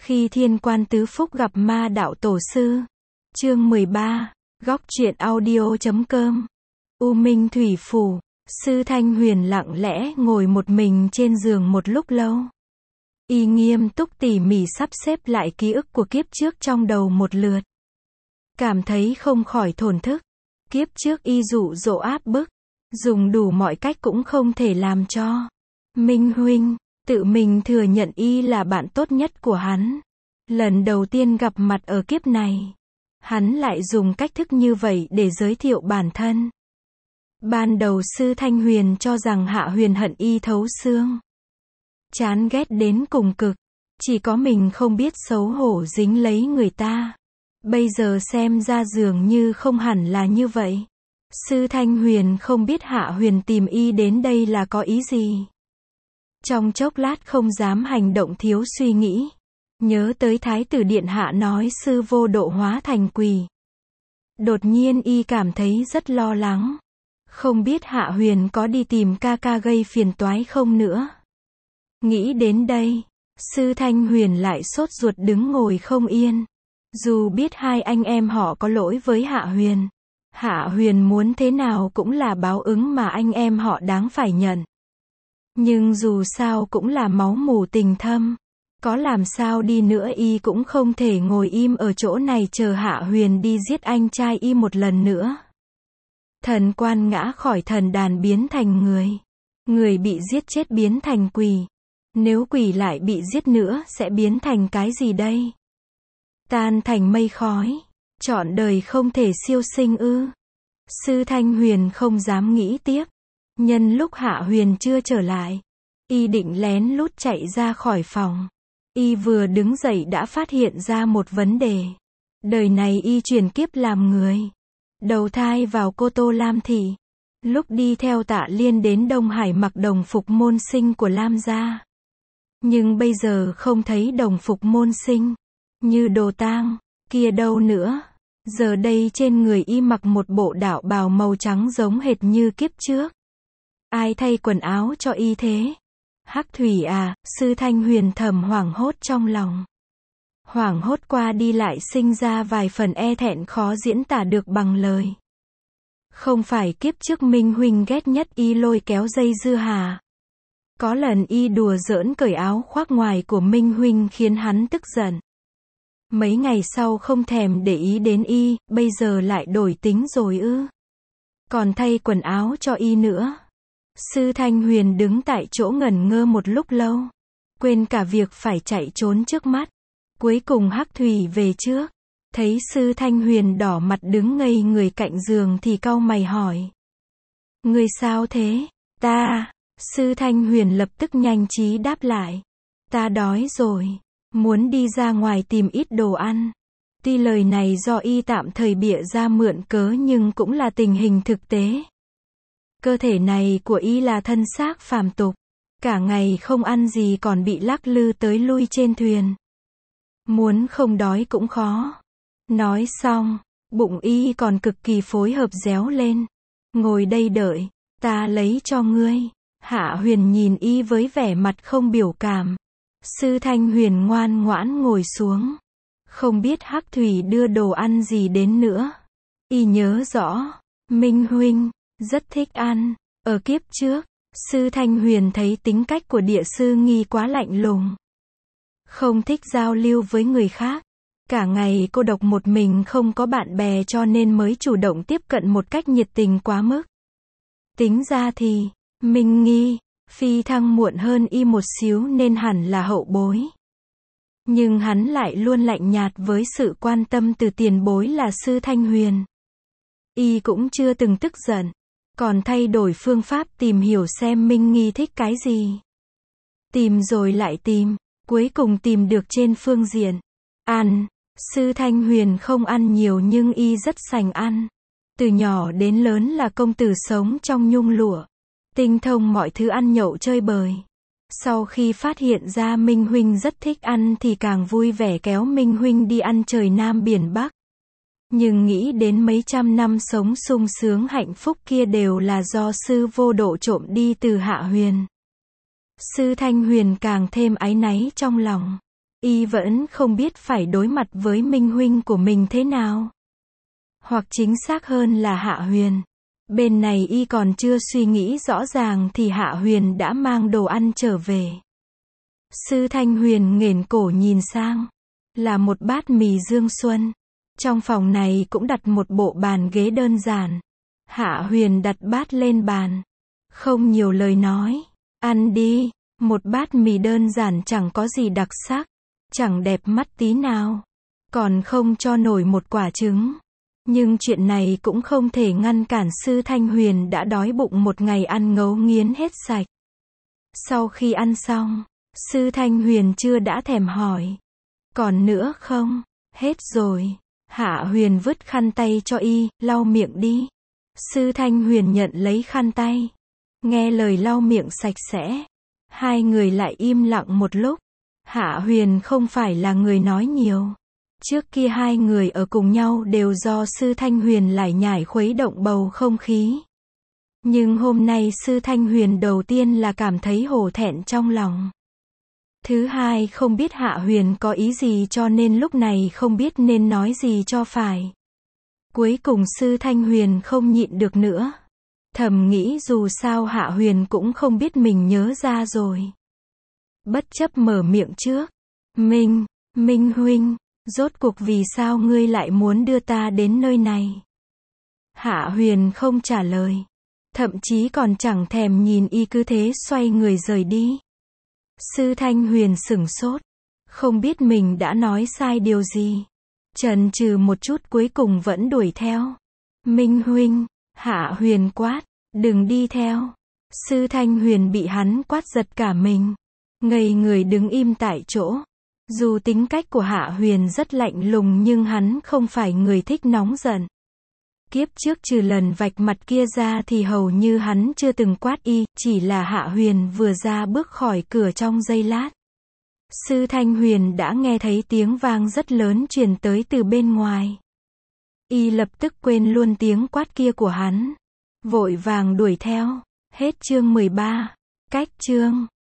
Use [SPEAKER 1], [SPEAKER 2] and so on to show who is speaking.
[SPEAKER 1] Khi Thiên Quan Tứ Phúc gặp Ma Đạo Tổ Sư. Chương 13. Góc truyện audio.com. U Minh Thủy Phủ. Sư Thanh Huyền lặng lẽ ngồi một mình trên giường một lúc lâu. Y nghiêm túc tỉ mỉ sắp xếp lại ký ức của kiếp trước trong đầu một lượt. Cảm thấy không khỏi thổn thức. Kiếp trước y dụ dỗ áp bức, dùng đủ mọi cách cũng không thể làm cho Minh huynh tự mình thừa nhận y là bạn tốt nhất của hắn. Lần đầu tiên gặp mặt ở kiếp này, hắn lại dùng cách thức như vậy để giới thiệu bản thân. Ban đầu Sư Thanh Huyền cho rằng Hạ Huyền hận y thấu xương, chán ghét đến cùng cực, chỉ có mình không biết xấu hổ dính lấy người ta. Bây giờ xem ra dường như không hẳn là như vậy. Sư Thanh Huyền không biết Hạ Huyền tìm y đến đây là có ý gì. Trong chốc lát không dám hành động thiếu suy nghĩ. Nhớ tới Thái tử Điện Hạ nói sư vô độ hóa thành quỷ. Đột nhiên y cảm thấy rất lo lắng. Không biết Hạ Huyền có đi tìm ca ca gây phiền toái không nữa. Nghĩ đến đây, Sư Thanh Huyền lại sốt ruột đứng ngồi không yên. Dù biết hai anh em họ có lỗi với Hạ Huyền, Hạ Huyền muốn thế nào cũng là báo ứng mà anh em họ đáng phải nhận. Nhưng dù sao cũng là máu mủ tình thâm. Có làm sao đi nữa y cũng không thể ngồi im ở chỗ này chờ Hạ Huyền đi giết anh trai y một lần nữa. Thần quan ngã khỏi thần đàn biến thành người. Người bị giết chết biến thành quỷ. Nếu quỷ lại bị giết nữa sẽ biến thành cái gì đây? Tan thành mây khói. Trọn đời không thể siêu sinh ư? Sư Thanh Huyền không dám nghĩ tiếp. Nhân lúc Hạ Huyền chưa trở lại, y định lén lút chạy ra khỏi phòng. Y vừa đứng dậy đã phát hiện ra một vấn đề. Đời này y chuyển kiếp làm người, đầu thai vào Cô Tô Lam Thị. Lúc đi theo Tạ Liên đến Đông Hải mặc đồng phục môn sinh của Lam gia. Nhưng bây giờ không thấy đồng phục môn sinh, như đồ tang, kia đâu nữa. Giờ đây trên người y mặc một bộ đạo bào màu trắng giống hệt như kiếp trước. Ai thay quần áo cho y thế? Hắc Thủy à, Sư Thanh Huyền thầm hoảng hốt trong lòng. Hoảng hốt qua đi lại sinh ra vài phần e thẹn khó diễn tả được bằng lời. Không phải kiếp trước Minh huynh ghét nhất y lôi kéo dây dưa hà. Có lần y đùa giỡn cởi áo khoác ngoài của Minh huynh khiến hắn tức giận. Mấy ngày sau không thèm để ý đến y, bây giờ lại đổi tính rồi ư? Còn thay quần áo cho y nữa. Sư Thanh Huyền đứng tại chỗ ngẩn ngơ một lúc lâu, quên cả việc phải chạy trốn trước mắt. Cuối cùng Hắc Thủy về trước, thấy Sư Thanh Huyền đỏ mặt đứng ngây người cạnh giường thì cau mày hỏi. Người sao thế? Ta. Sư Thanh Huyền lập tức nhanh trí đáp lại. Ta đói rồi, muốn đi ra ngoài tìm ít đồ ăn. Tuy lời này do y tạm thời bịa ra mượn cớ nhưng cũng là tình hình thực tế. Cơ thể này của y là thân xác phàm tục, cả ngày không ăn gì còn bị lắc lư tới lui trên thuyền. Muốn không đói cũng khó. Nói xong, bụng y còn cực kỳ phối hợp réo lên. Ngồi đây đợi, ta lấy cho ngươi. Hạ Huyền nhìn y với vẻ mặt không biểu cảm. Sư Thanh Huyền ngoan ngoãn ngồi xuống. Không biết Hắc Thủy đưa đồ ăn gì đến nữa. Y nhớ rõ, Minh huynh rất thích ăn. Ở kiếp trước, Sư Thanh Huyền thấy tính cách của Địa Sư Nghi quá lạnh lùng. Không thích giao lưu với người khác. Cả ngày cô độc một mình không có bạn bè cho nên mới chủ động tiếp cận một cách nhiệt tình quá mức. Tính ra thì, Minh Nghi, phi thăng muộn hơn y một xíu nên hẳn là hậu bối. Nhưng hắn lại luôn lạnh nhạt với sự quan tâm từ tiền bối là Sư Thanh Huyền. Y cũng chưa từng tức giận, còn thay đổi phương pháp tìm hiểu xem Minh Nghi thích cái gì. Tìm rồi lại tìm, cuối cùng tìm được trên phương diện ăn. Sư Thanh Huyền không ăn nhiều nhưng y rất sành ăn. Từ nhỏ đến lớn là công tử sống trong nhung lụa, tinh thông mọi thứ ăn nhậu chơi bời. Sau khi phát hiện ra Minh huynh rất thích ăn thì càng vui vẻ kéo Minh huynh đi ăn trời Nam biển Bắc. Nhưng nghĩ đến mấy trăm năm sống sung sướng hạnh phúc kia đều là do sư vô độ trộm đi từ Hạ Huyền. Sư Thanh Huyền càng thêm áy náy trong lòng. Y vẫn không biết phải đối mặt với Minh huynh của mình thế nào. Hoặc chính xác hơn là Hạ Huyền. Bên này Y còn chưa suy nghĩ rõ ràng thì Hạ Huyền đã mang đồ ăn trở về. Sư Thanh Huyền nghển cổ nhìn sang. Là một bát mì Dương Xuân. Trong phòng này cũng đặt một bộ bàn ghế đơn giản. Hạ Huyền đặt bát lên bàn. Không nhiều lời nói. Ăn đi. Một bát mì đơn giản chẳng có gì đặc sắc. Chẳng đẹp mắt tí nào. Còn không cho nổi một quả trứng. Nhưng chuyện này cũng không thể ngăn cản Sư Thanh Huyền đã đói bụng một ngày ăn ngấu nghiến hết sạch. Sau khi ăn xong, Sư Thanh Huyền chưa đã thèm hỏi. Còn nữa không? Hết rồi. Hạ Huyền vứt khăn tay cho Y, lau miệng đi. Sư Thanh Huyền nhận lấy khăn tay. Nghe lời lau miệng sạch sẽ. Hai người lại im lặng một lúc. Hạ Huyền không phải là người nói nhiều. Trước kia hai người ở cùng nhau đều do Sư Thanh Huyền lải nhải khuấy động bầu không khí. Nhưng hôm nay Sư Thanh Huyền đầu tiên là cảm thấy hổ thẹn trong lòng. Thứ hai không biết Hạ Huyền có ý gì cho nên lúc này không biết nên nói gì cho phải. Cuối cùng Sư Thanh Huyền không nhịn được nữa. Thầm nghĩ dù sao Hạ Huyền cũng không biết mình nhớ ra rồi. Bất chấp mở miệng trước. Minh huynh, rốt cuộc vì sao ngươi lại muốn đưa ta đến nơi này? Hạ Huyền không trả lời. Thậm chí còn chẳng thèm nhìn Y, cứ thế xoay người rời đi. Sư Thanh Huyền sửng sốt. Không biết mình đã nói sai điều gì. Chần chừ một chút cuối cùng vẫn đuổi theo. Minh huynh, Hạ Huyền quát, đừng đi theo. Sư Thanh Huyền bị hắn quát giật cả mình. Ngây người đứng im tại chỗ. Dù tính cách của Hạ Huyền rất lạnh lùng nhưng hắn không phải người thích nóng giận. Kiếp trước trừ lần vạch mặt kia ra thì hầu như hắn chưa từng quát Y, chỉ là Hạ Huyền vừa ra bước khỏi cửa trong giây lát. Sư Thanh Huyền đã nghe thấy tiếng vang rất lớn truyền tới từ bên ngoài. Y lập tức quên luôn tiếng quát kia của hắn. Vội vàng đuổi theo. Hết chương 13. Cách chương